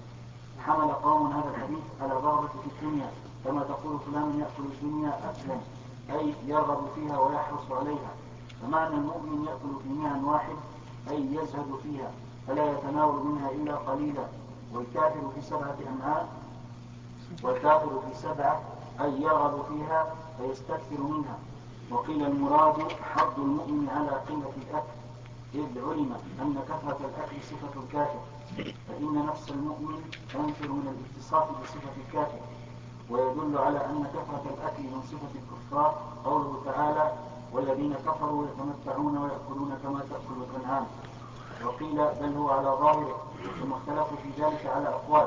[SPEAKER 1] حمل قوم هذا الحديث على الرغبة في الدنيا، كما تقول فلان يأكل الدنيا أكلا، أي يرغب فيها ويحرص عليها. فمعنى المؤمن يأكل في ماء واحد أي يزهد فيها فلا يتناول منها إلا قليلا، والكافر في سبعة أمعاء والكافر في سبعة أي يرغب فيها فيستكثر منها. وقيل المراد حض المؤمن على قلة الأكل، إذ علم أن كثرة الأكل صفة الكافر، فإن نفس المؤمن تنفر من الاتصاف بصفة الكافر. ويدل على أن كثرة الأكل من صفة الكفار قوله تعالى والذين كفروا يتمتعون ويأكلون كما تأكل الأنعام. وقيل بل هو على ظاهره، ثم اختلفوا في ذلك على أقوال،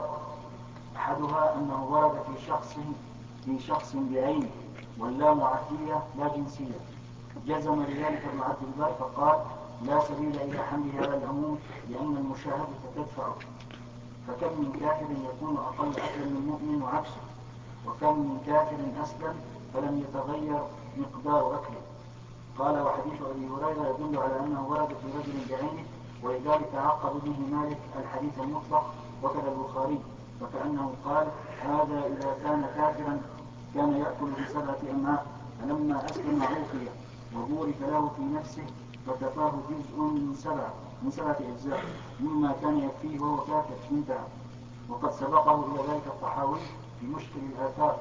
[SPEAKER 1] أحدها أنه ورد في شخص في شخص بعينه، واللام عهدية لا جنسية. جزم لذلك ابن عبد البر فقال لا سبيل إلى حمل هذا العموم لأن المشاهدة تدفعه. فكم من كافر يكون أقل أكلا من المؤمن وعكسه، وكم من كافر أسلم فلم يتغير مقدار أكله. قال وحديث أبي هريرة يدل على أنه ورد في رجل بعينه، ولذلك عقب به مالك الحديث المطلق وكذا البخاري، فكأنه قال هذا إذا كان كافرا كان يأكل بسبعة أمعاء، فلما أسلم عوفي وبورك له في نفسه فكفاه جزء من سبعة من سبعة أجزاء مما كان يكفيه وهو كافر انتهى. وقد سبقه إلى ذلك الطحاوي في مشكل الآثار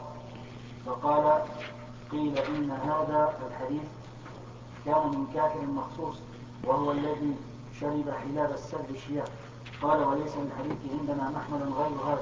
[SPEAKER 1] فقال قيل إن هذا الحديث كان من كافر مخصوص وهو الذي شرب حلاب السد شياء. قال وليس الحديث عندنا محملا غير هذا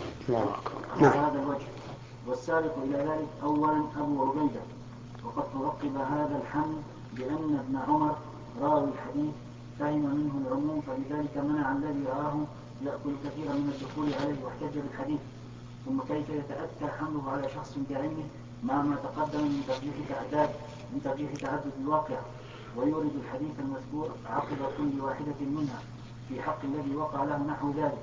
[SPEAKER 1] على هذا الوجه. والسابق إلى ذلك أولا أبو عبيدة، وقد ترقب هذا الحمل بأن ابن عمر راوي الحديث فهم منه العموم، فلذلك منع الذي رآه يأكل كثيرا من الدخول عليه واحتج بالحديث. ثم كيف يتأتى حمله على شخص بعينه مع ما تقدم من ترجيح تعداد من ترجيح تعدد الواقع، ويورد الحديث المذكور عقب كل واحدة منها في حق الذي وقع له نحو ذلك.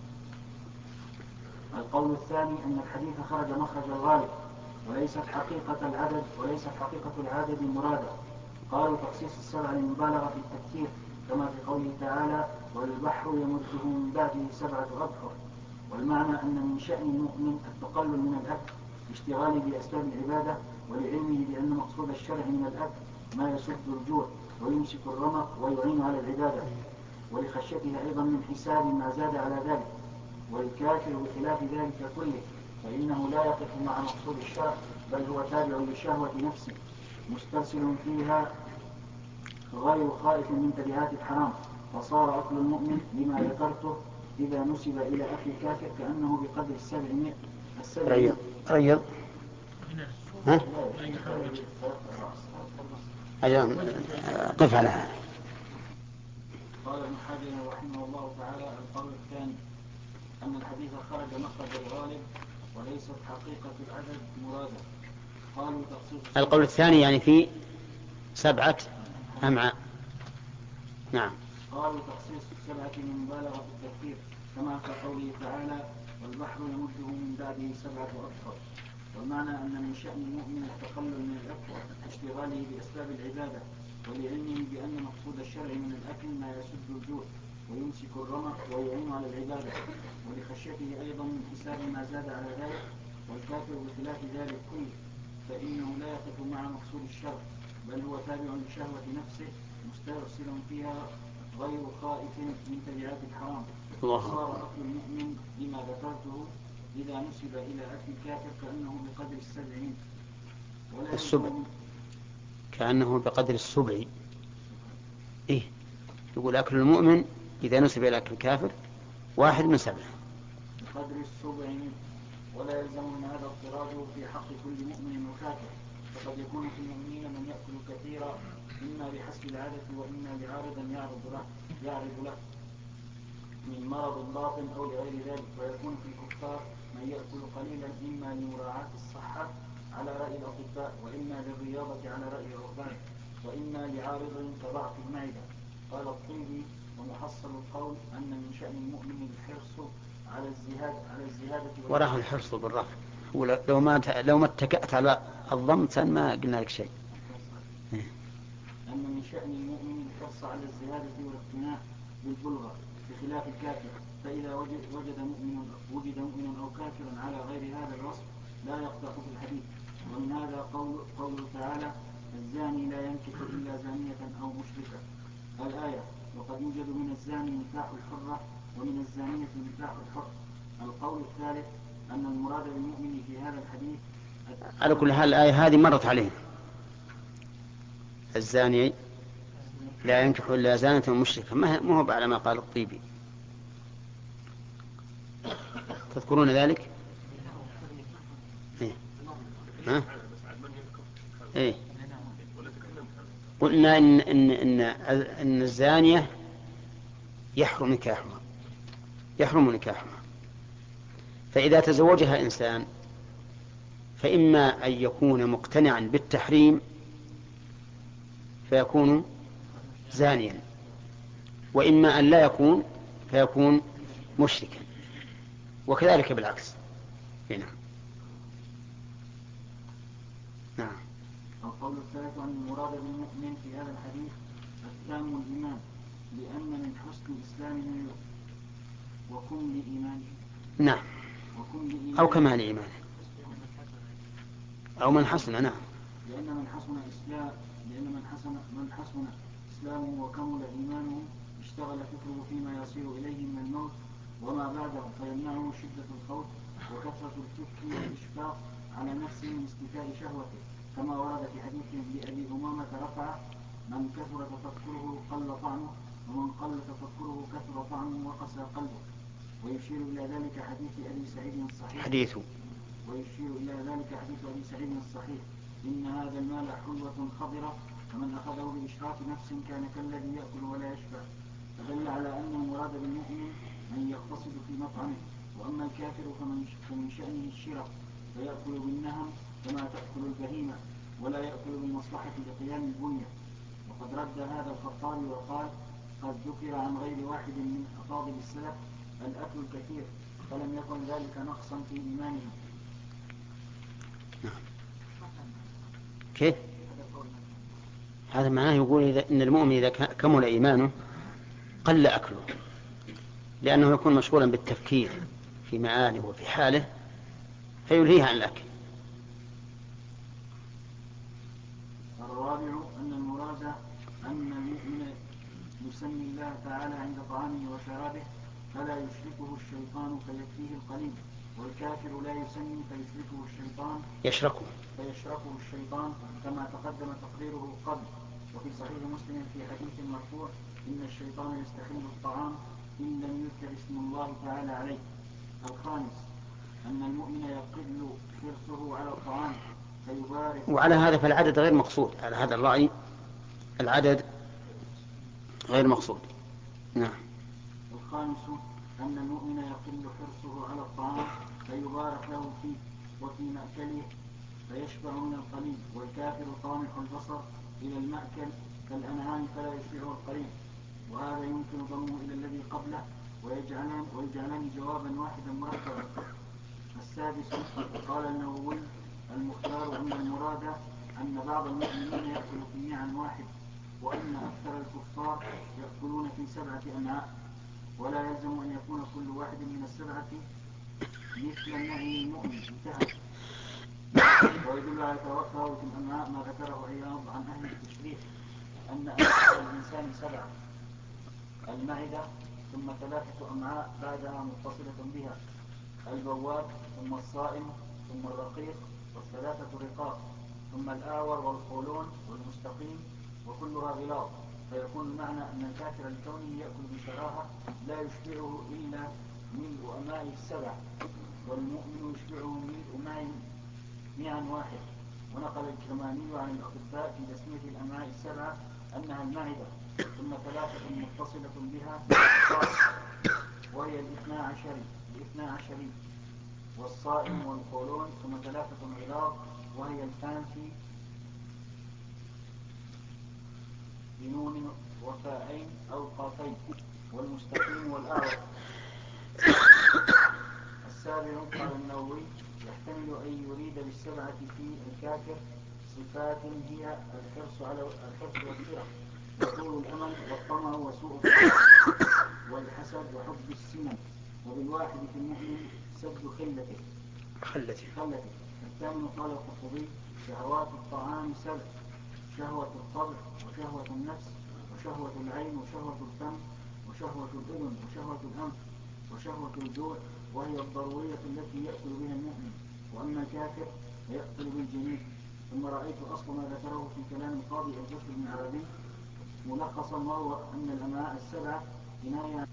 [SPEAKER 1] القول الثاني أن الحديث خرج مخرج الغالب وليست حقيقة العدد وليست حقيقة العدد مرادة. قالوا تخصيص السبع للمبالغة في التكثير كما في قوله تعالى والبحر يمده من بعده سبعة أبحر. والمعنى أن من شأن المؤمن التقلل من الأكل لاشتغاله بأسباب العبادة ولعلمه بأن مقصود الشرع من الأكل ما يسد الجوع ويمسك الرمق ويعين على العبادة، ولخشيته أيضا من حساب ما زاد على ذلك. والكافر بخلاف ذلك كله فإنه لا يقف مع مقصود الشرع بل هو تابع لشهوة نفسه مسترسل فيها غير خائف من تبعات الحرام. فصار أكل المؤمن لما ذكرته إذا نسب إلى أكل الكافر كأنه بقدر السبعمائة السبع
[SPEAKER 2] ريض ريض ها؟ أيضا قف على هذا.
[SPEAKER 1] قال ابن حجر رحمه الله تعالى القول الثاني أن الحديث خرج مخرج الغالب وليست حقيقة العدد مرادة. قالوا تخصيص
[SPEAKER 2] القول الثاني يعني في سبعة أمعاء. نعم.
[SPEAKER 1] قالوا تخصيص السبعة من مبالغة في التكثير كما في قوله تعالى والبحر يمده من بعده سبعة أبحر. والمعنى أن من شأن المؤمن التقلل من الأكل اشتغاله بأسباب العبادة ولعلمه بأن مقصود الشرع من الأكل ما يسد الجوع ويمسك الرمق ويعين على العبادة، ولخشيته أيضا من حساب ما زاد على ذلك. والكافر بخلاف ذلك كله فإنه لا يقف مع مقصود الشرع بل هو تابع لشهوة نفسه مسترسل فيها غير خائف من تبعات الحرام. وصار أكل المؤمن لما ذكرته إذا نسب إلى أكل الكافر كأنه بقدر السبع منه.
[SPEAKER 2] السبع كأنه بقدر السبع. إيه يقول أكل المؤمن إذا نسب إلى أكل الكافر واحد من سبعة
[SPEAKER 1] بقدر السبع منه. ولا يلزم من هذا اضطراده في حق كل مؤمن وكافر، فقد يكون في المؤمنين من يأكل كثيرا إما بحسب العادة وإما لعارض يعرض له يعرض له من مرض باطن أو لغير ذلك. ويكون في الكفار من يأكل قليلا إما لمراعاة الصحة على رأي الأطباء، وإما للرياضة على رأي الرهبان، وإما لعارض كضعف المعدة. قال الطيبي ومحصل القول أن من شأن المؤمن الحرص على الزهاد على الزهادة.
[SPEAKER 2] وراه الحرص بالرفع، لو ما لو ما اتكأت على الضم ما قلنا لك شيء.
[SPEAKER 1] أن من شأن المؤمن الحرص على الزهادة والاقتناع بالبلغة بخلاف الكافر، فإذا وجد وجد مؤمن وجد مؤمن أو كافرا على غير هذا الوصف لا يقدح في الحديث. ومن هذا قول قوله تعالى الزاني لا ينكح إلا زانية أو مشركة الآية. وقد يوجد من الزاني نكاح الحرة ومن الزانية نكاح الحر. القول الثالث أن المراد بالمؤمن في هذا الحديث
[SPEAKER 2] على كل حال الآية هذه مرت عليه. الزاني لا ينكح إلا زانية مشركة ما هو على ما قال الطيبي. تذكرون ذلك؟ إيه؟ ها؟ إيه؟ قلنا إن, إن, إن, إن الزانية يحرم نكاحها يحرم نكاحها فإذا تزوجها إنسان فإما أن يكون مقتنعا بالتحريم فيكون زانيا، وإما أن لا يكون فيكون مشركا، وكذلك بالعكس. هنا نعم.
[SPEAKER 1] القول الثالث أن المراد بالمؤمن في هذا الحديث التام الإيمان، لأن من حسن إسلامه وكمل إيمانه.
[SPEAKER 2] نعم. أو كمال إيمانه أو من حسن. نعم.
[SPEAKER 1] لأن من حسن إسلام لأن من حسن من حسن إسلامه وكمل إيمانه اشتغل فكره فيما يصير إليه من الموت وما بعده، فيمنعه شدة الخوف وكثرة الفكر والإشفاق على نفسه من استيفاء شهوته، كما ورد في حديث لأبي أمامة رفع من كثر تفكره قل طعمه، ومن قل تفكره كثر طعمه وقسى قلبه. ويشير إلى ذلك حديث أبي سعيد الصحيح
[SPEAKER 2] حديث
[SPEAKER 1] ويشير إلى ذلك حديث أبي سعيد الصحيح إن هذا المال حلوة خضرة فمن أخذه بإشراف نفس كان كالذي يأكل ولا يشبع. فدل على أن المراد بالمؤمن من يقتصد في مطعمه، وأما الكافر فمن شأنه الشرف فيأكل بالنهم كما تأكل البهيمة ولا يأكل بالمصلحة لقيام البنية. وقد رد هذا الخطابي وقال قد ذكر عن غير واحد من أفاضل السلف الأكل الكثير فلم يكن ذلك نقصا في إيمانهم.
[SPEAKER 2] كيف؟ هذا معناه يقول إذا إن المؤمن إذا كمل إيمانه قل أكله، لأنه يكون مشغولا بالتفكير في معانه وفي حاله فيلهيه عن الأكل.
[SPEAKER 1] الرابع أن المراد أن المؤمن يسمي الله تعالى عند طعامه وشرابه فلا يشركه الشيطان فيكفيه القليل، والكافر لا يسمي فيشركه الشيطان
[SPEAKER 2] يشركه
[SPEAKER 1] فيشركه الشيطان كما تقدم تقريره قبل. وفي صحيح مسلم في حديث مرفوع إن الشيطان يستحل الطعام إن لم يذكر اسم الله تعالى عليه. الخامس أن المؤمن يقل حرصه على الطعام فيبارك.
[SPEAKER 2] وعلى هذا فالعدد غير مقصود، على هذا الرأي العدد غير مقصود. نعم.
[SPEAKER 1] الخامس أن المؤمن يقل حرصه على الطعام فيبارك له فيه وفي مأكله فيشبع من القليل، والكافر طامح البصر إلى المأكل كالأنعام فلا يشبعه القليل. وهذا يمكن ضمه إلى الذي قبله ويجعلان, ويجعلان جوابا واحدا مركبا. السادس قال النووي المختار أن المراد أن بعض المؤمنين يأكل في نعم واحد، وأن أكثر الكفار يأكلون في سبعة أمعاء، ولا يلزم أن يكون كل واحد من السبعة مثل النهي المؤمن. انتهى. ويدل على تفاوت الأمعاء ما ذكره عياض عن أهل التشريح أن أمعاء الإنسان سبعة: المعدة، ثم ثلاثة أمعاء بعدها متصلة بها: البواب، ثم الصائم، ثم الرقيق، والثلاثة رقاق، ثم الآور والقولون والمستقيم، وكلها غلاظ. فيكون المعنى أن الكافر الكوني يأكل بشراهة لا يشبعه إلا ملء أمائه السبع، والمؤمن يشبعه ملء ماء ماء واحد. ونقل الكرماني عن الأطباء في تسمية الأمعاء السبعة أنها المعدة، ثم ثلاثة متصلة بها وهي الاثنى عشر الاثنى عشري، والصائم والقولون، ثم ثلاثة غلاظ وهي الفانفي بنون وفاءين أو قافين، والمستقيم والأعور. السابع قال النووي: يحتمل أن يريد بالسبعة في الكافر صفات هي الحرص على الحرص والسرعة وطول الأمل والطمع وسوء الطمع والحسد وحب السنن. وبالواحد في المؤمن سد خلته
[SPEAKER 2] خلته
[SPEAKER 1] خلته. الثامن قال القرطبي: شهوات الطعام سبع: شهوة الطبع، وشهوة النفس، وشهوة العين، وشهوة الفم، وشهوة الأذن، وشهوة الأنف، وشهوة الجوع، وهي الضرورية التي يأكل بها المؤمن. وأما الكافر فيأكل بالجميع. ثم رأيت أصل ما ذكره في كلام القاضي الجسر بن عربي ملخصا، وهو أن الأمعاء السبعة كناية